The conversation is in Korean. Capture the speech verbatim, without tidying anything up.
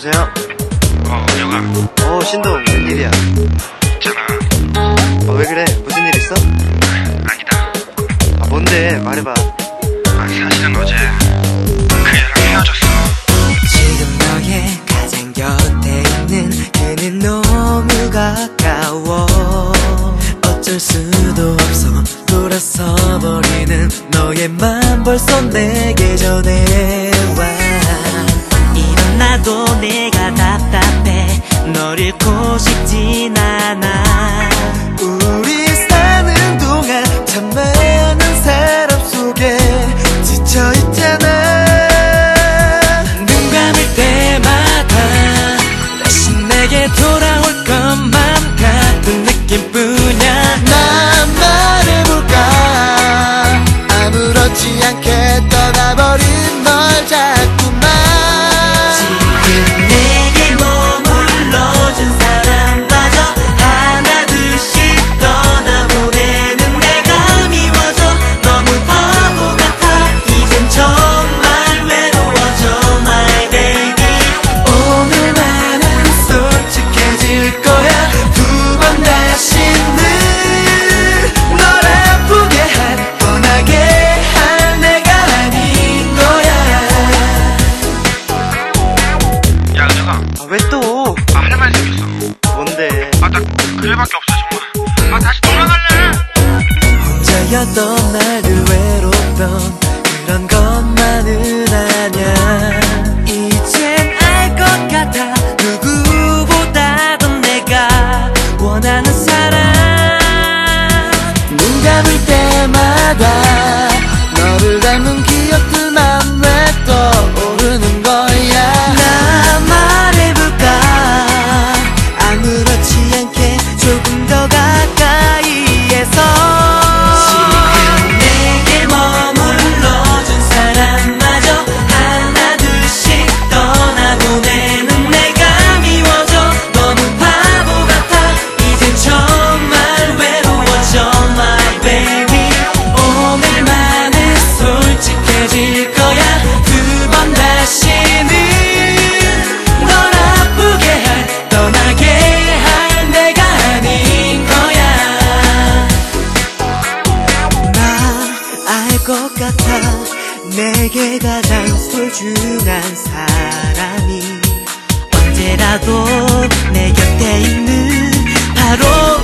여보세요? 어, 여가. 어, 신동, 웬일이야? 있잖아. 어, 왜 그래? 무슨 일 있어? 아니다. 아, 뭔데? 말해봐. 아, 사실은 어제 그 애랑 헤어졌어. 지금 너의 가장 곁에 있는 그는 너무 가까워. 어쩔 수도 없어 돌아서 버리는 너의 맘 벌써 내게 전해와. 이런 나도 내가 답답해 널 잃고 싶진 않아. 우리 사는 동안 참 많은 사람 속에 지쳐있잖아. 눈 감을 때마다 다시 내게 돌아올 것만 같은 느낌뿐이야. 난 말해볼까? 아무렇지 않게 떠나버린 널 자꾸만. 지금 내게 머물러준 사람마저 하나둘씩 떠나보내는 내가 미워져. 너무 바보 같아 이젠 정말 외로워져 my baby. 오늘만은 솔직해질 거야. 두 번 다시는 널 아프게 할 뻔하게 할 내가 아닌 거야. 야, 은혁아. 아, 왜 또? 아, 할 말이 생겼어. 뭔데? 아, 나 그래밖에 없어, 정말. 아, 다시 돌아갈래. 혼자였던 나를 외롭던 그런 것만은 아냐. 이젠 알 것 같아 누구보다도 내가 원하는 사람. 눈 감을 때마다 너를 닮은 기억들만 왜 떠오르는 거야. 나 말해볼까? 아무렇지 않게 조금 더 가까이에서. 지금 내게 머물러준 사람마저 하나둘씩 떠나보내는 내가 미워져. 너무 바보 같아 이젠 정말 외로워져 my baby. 오늘만은 솔직해질 거야. 두 번 다시는 널 아프게 할 떠나게 할 내가 아닌 거야. 나 알 것 같아 내게 가장 소중한 사람이 언제라도 내 곁에 있는 바로